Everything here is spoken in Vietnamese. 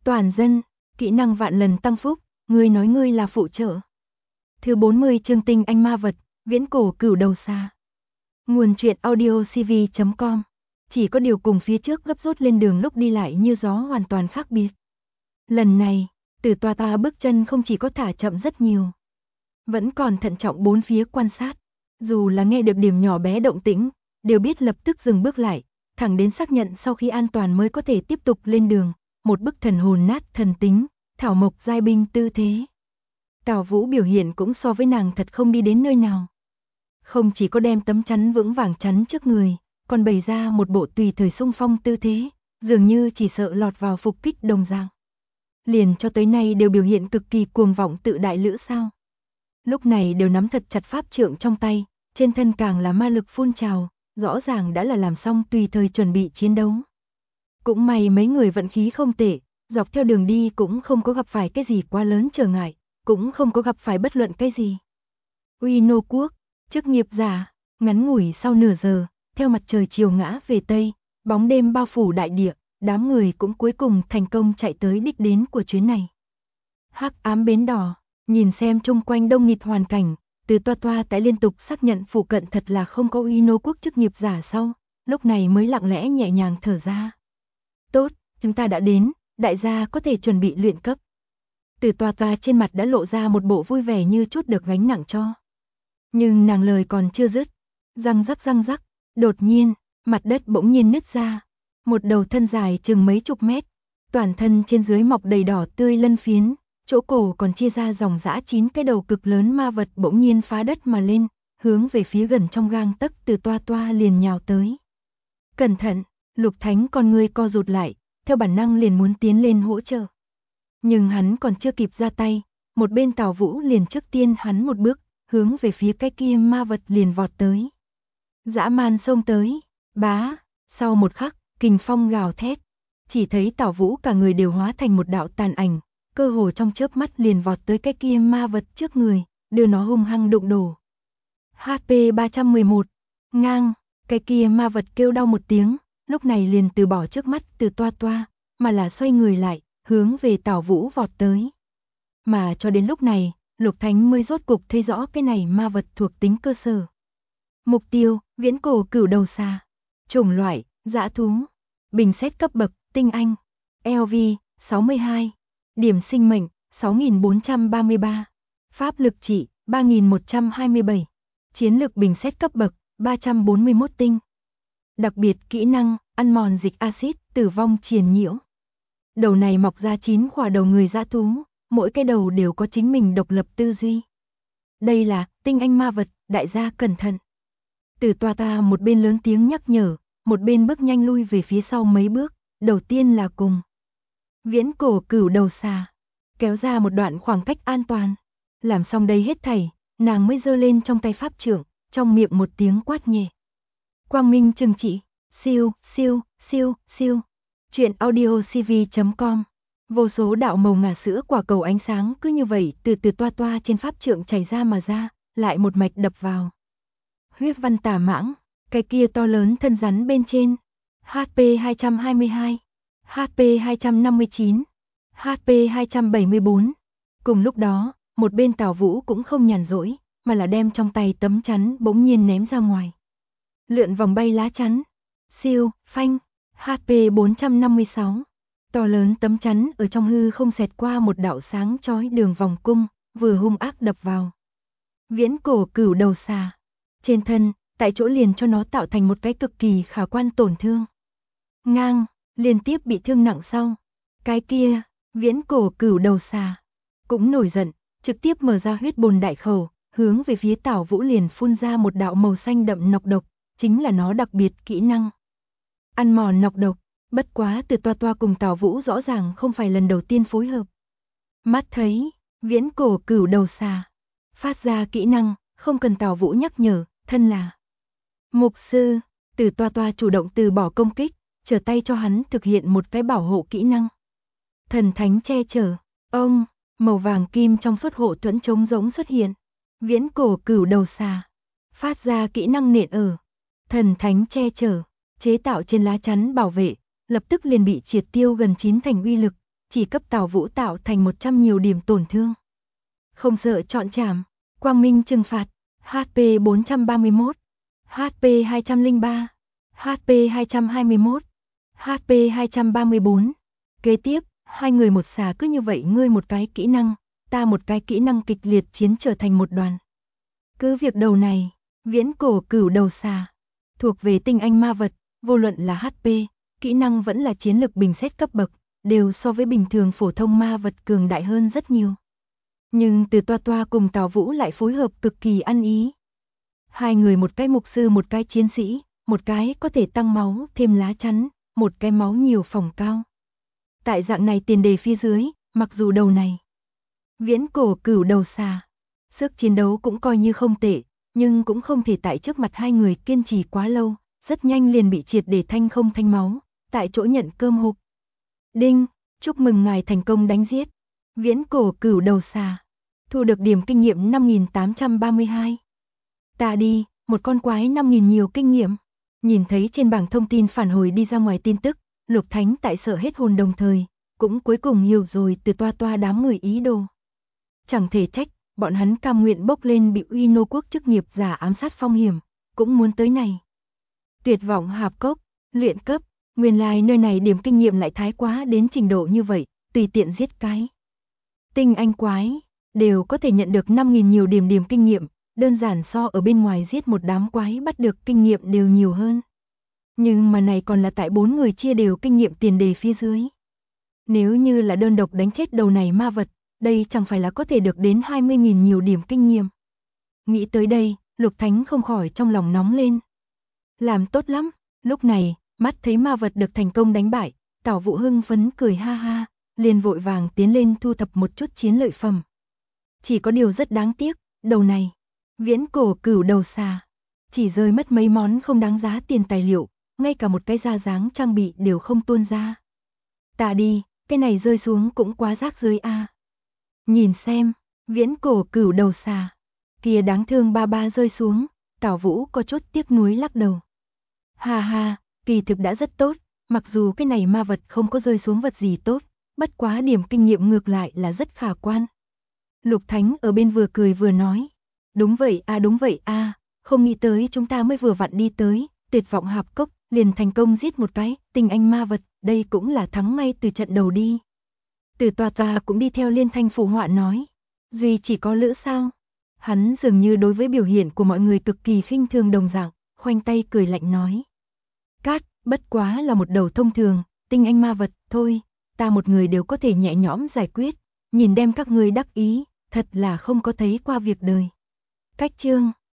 Toàn dân, kỹ năng vạn lần tăng phúc, ngươi nói ngươi là phụ trợ. Thứ 40 chương tinh anh ma vật, viễn cổ cửu đầu xà. Nguồn truyện audiocv.com. Chỉ có điều cùng phía trước gấp rút lên đường lúc đi lại như gió hoàn toàn khác biệt. Lần này, Tử Toa Toa bước chân không chỉ có thả chậm rất nhiều, vẫn còn thận trọng bốn phía quan sát. Dù là nghe được điểm nhỏ bé động tĩnh, đều biết lập tức dừng bước lại, thẳng đến xác nhận sau khi an toàn mới có thể tiếp tục lên đường. Một bức thần hồn nát thần tính, thảo mộc giai binh tư thế. Tào Vũ biểu hiện cũng so với nàng thật không đi đến nơi nào. Không chỉ có đem tấm chắn vững vàng chắn trước người, còn bày ra một bộ tùy thời xung phong tư thế, dường như chỉ sợ lọt vào phục kích đồng dạng. Liền cho tới nay đều biểu hiện cực kỳ cuồng vọng tự đại lữ sao. Lúc này đều nắm thật chặt pháp trượng trong tay, trên thân càng là ma lực phun trào, rõ ràng đã là làm xong tùy thời chuẩn bị chiến đấu. Cũng may mấy người vận khí không tệ, dọc theo đường đi cũng không có gặp phải cái gì quá lớn trở ngại, cũng không có gặp phải bất luận cái gì. Uy Nô Quốc, chức nghiệp giả, ngắn ngủi sau nửa giờ, theo mặt trời chiều ngã về Tây, bóng đêm bao phủ đại địa, đám người cũng cuối cùng thành công chạy tới đích đến của chuyến này. Hắc ám bến đỏ, nhìn xem chung quanh đông nghịt hoàn cảnh, Từ Toa Toa tại liên tục xác nhận phụ cận thật là không có Uy Nô Quốc chức nghiệp giả sau, lúc này mới lặng lẽ nhẹ nhàng thở ra. Tốt, chúng ta đã đến, đại gia có thể chuẩn bị luyện cấp. Từ Toa Toa trên mặt đã lộ ra một bộ vui vẻ như chút được gánh nặng cho. Nhưng nàng lời còn chưa dứt, răng rắc, đột nhiên, mặt đất bỗng nhiên nứt ra. Một đầu thân dài chừng mấy chục mét, toàn thân trên dưới mọc đầy đỏ tươi lân phiến, chỗ cổ còn chia ra dòng dã 9 cái đầu cực lớn ma vật bỗng nhiên phá đất mà lên, hướng về phía gần trong gang tấc Từ Toa Toa liền nhào tới. Cẩn thận, Lục Thánh con ngươi co rụt lại, theo bản năng liền muốn tiến lên hỗ trợ. Nhưng hắn còn chưa kịp ra tay, một bên Tào Vũ liền trước tiên hắn một bước, hướng về phía cái kia ma vật liền vọt tới. Dã man xông tới, bá, sau một khắc, kình phong gào thét, chỉ thấy Tào Vũ cả người đều hóa thành một đạo tàn ảnh, cơ hồ trong chớp mắt liền vọt tới cái kia ma vật trước người, đưa nó hung hăng đụng đổ. HP 311, ngang, cái kia ma vật kêu đau một tiếng, lúc này liền từ bỏ trước mắt Từ Toa Toa, mà là xoay người lại, hướng về Tào Vũ vọt tới. Mà cho đến lúc này, Lục Thánh mới rốt cục thấy rõ cái này ma vật thuộc tính cơ sở. Mục tiêu, viễn cổ cửu đầu xà. Chủng loại, dã thú. Bình xét cấp bậc, tinh anh. LV, 62. Điểm sinh mệnh, 6433. Pháp lực trị, 3127. Chiến lực bình xét cấp bậc, 341 tinh. Đặc biệt kỹ năng, ăn mòn dịch axit, tử vong triền nhiễu. Đầu này mọc ra 9 khỏa đầu người dã thú, mỗi cái đầu đều có chính mình độc lập tư duy. Đây là tinh anh ma vật, đại gia cẩn thận. Từ Toa Toa một bên lớn tiếng nhắc nhở, một bên bước nhanh lui về phía sau mấy bước, đầu tiên là cùng viễn cổ cửu đầu xà, kéo ra một đoạn khoảng cách an toàn. Làm xong đây hết thảy, nàng mới giơ lên trong tay pháp trượng, trong miệng một tiếng quát nhẹ. Quang minh trừng trị, siêu, siêu, siêu, siêu. Truyện audiocv.com. Vô số đạo màu ngà sữa quả cầu ánh sáng cứ như vậy từ Toa Toa trên pháp trượng chảy ra mà ra, lại một mạch đập vào. Huyết văn tà mãng, cái kia to lớn thân rắn bên trên. HP 222, HP 259, HP 274. Cùng lúc đó, một bên Tào Vũ cũng không nhàn rỗi, mà là đem trong tay tấm chắn bỗng nhiên ném ra ngoài. Lượn vòng bay lá chắn. Siêu, phanh, HP 456. To lớn tấm chắn ở trong hư không xẹt qua một đạo sáng chói đường vòng cung, vừa hung ác đập vào. Viễn cổ cửu đầu xà. Trên thân, tại chỗ liền cho nó tạo thành một cái cực kỳ khả quan tổn thương. Ngang, liên tiếp bị thương nặng sau. Cái kia, viễn cổ cửu đầu xà cũng nổi giận, trực tiếp mở ra huyết bồn đại khẩu, hướng về phía Tào Vũ liền phun ra một đạo màu xanh đậm nọc độc, chính là nó đặc biệt kỹ năng. Ăn mòn nọc độc, bất quá Từ Toa Toa cùng Tào Vũ rõ ràng không phải lần đầu tiên phối hợp. Mắt thấy, viễn cổ cửu đầu xà phát ra kỹ năng, không cần Tào Vũ nhắc nhở, thân là mục sư, Từ Toa Toa chủ động từ bỏ công kích, trở tay cho hắn thực hiện một cái bảo hộ kỹ năng. Thần thánh che chở, ông, màu vàng kim trong suốt hộ thuẫn trống rỗng xuất hiện. Viễn cổ cửu đầu xà phát ra kỹ năng nện ở thần thánh che chở, chế tạo trên lá chắn bảo vệ, lập tức liền bị triệt tiêu gần 9 thành uy lực, chỉ cấp Tào Vũ tạo thành 100 nhiều điểm tổn thương. Không sợ chọn chảm, quang minh trừng phạt, HP 431, HP 203, HP 221, HP 234. Kế tiếp, hai người một xà cứ như vậy, ngươi một cái kỹ năng, ta một cái kỹ năng, kịch liệt chiến trở thành một đoàn. Cứ việc đầu này, viễn cổ cửu đầu xà, thuộc về tinh anh ma vật, vô luận là HP, kỹ năng vẫn là chiến lực bình xét cấp bậc, đều so với bình thường phổ thông ma vật cường đại hơn rất nhiều. Nhưng Từ Toa Toa cùng Tào Vũ lại phối hợp cực kỳ ăn ý. Hai người một cái mục sư, một cái chiến sĩ, một cái có thể tăng máu thêm lá chắn, một cái máu nhiều phòng cao. Tại dạng này tiền đề phía dưới, mặc dù đầu này viễn cổ cửu đầu xà, sức chiến đấu cũng coi như không tệ, nhưng cũng không thể tại trước mặt hai người kiên trì quá lâu, rất nhanh liền bị triệt để thanh không thanh máu, tại chỗ nhận cơm hộp. Đinh, chúc mừng ngài thành công đánh giết viễn cổ cửu đầu xà, thu được điểm kinh nghiệm 5832. Ta đi, một con quái 5000 nhiều kinh nghiệm. Nhìn thấy trên bảng thông tin phản hồi đi ra ngoài tin tức, Lục Thánh tại sợ hết hồn, đồng thời cũng cuối cùng hiểu rồi Từ Toa Toa đám người ý đồ. Chẳng thể trách, bọn hắn cam nguyện bốc lên bị Uy Nô quốc chức nghiệp giả ám sát phong hiểm, cũng muốn tới này. Tuyệt vọng hạp cốc, luyện cấp, nguyên lai nơi này điểm kinh nghiệm lại thái quá đến trình độ như vậy, tùy tiện giết cái tinh anh quái, đều có thể nhận được 5000 nhiều điểm kinh nghiệm, đơn giản so ở bên ngoài giết một đám quái bắt được kinh nghiệm đều nhiều hơn. Nhưng mà này còn là tại 4 người chia đều kinh nghiệm tiền đề phía dưới. Nếu như là đơn độc đánh chết đầu này ma vật, đây chẳng phải là có thể được đến 20.000 nhiều điểm kinh nghiệm. Nghĩ tới đây, Lục Thánh không khỏi trong lòng nóng lên. Làm tốt lắm, lúc này, mắt thấy ma vật được thành công đánh bại, Tào Vũ hưng phấn cười ha ha, liền vội vàng tiến lên thu thập một chút chiến lợi phẩm. Chỉ có điều rất đáng tiếc, đầu này, viễn cổ cửu đầu xà, chỉ rơi mất mấy món không đáng giá tiền tài liệu, ngay cả một cái da dáng trang bị đều không tuôn ra. Ta đi, cái này rơi xuống cũng quá rác rưởi a. Nhìn xem, viễn cổ cửu đầu xà, kia đáng thương ba ba rơi xuống, Tào Vũ có chút tiếc nuối lắc đầu. Ha ha, kỳ thực đã rất tốt, mặc dù cái này ma vật không có rơi xuống vật gì tốt, bất quá điểm kinh nghiệm ngược lại là rất khả quan. Lục Thánh ở bên vừa cười vừa nói, đúng vậy a, không nghĩ tới chúng ta mới vừa vặn đi tới, tuyệt vọng hạp cốc, liền thành công giết một cái tinh anh ma vật, đây cũng là thắng ngay từ trận đầu đi. Từ Toa Toa cũng đi theo liên thanh phụ họa nói, duy chỉ có Lữ sao? Hắn dường như đối với biểu hiện của mọi người cực kỳ khinh thường đồng dạng, khoanh tay cười lạnh nói. Cát, bất quá là một đầu thông thường, tinh anh ma vật, thôi, ta một người đều có thể nhẹ nhõm giải quyết, nhìn đem các ngươi đắc ý, thật là không có thấy qua việc đời. Cách chương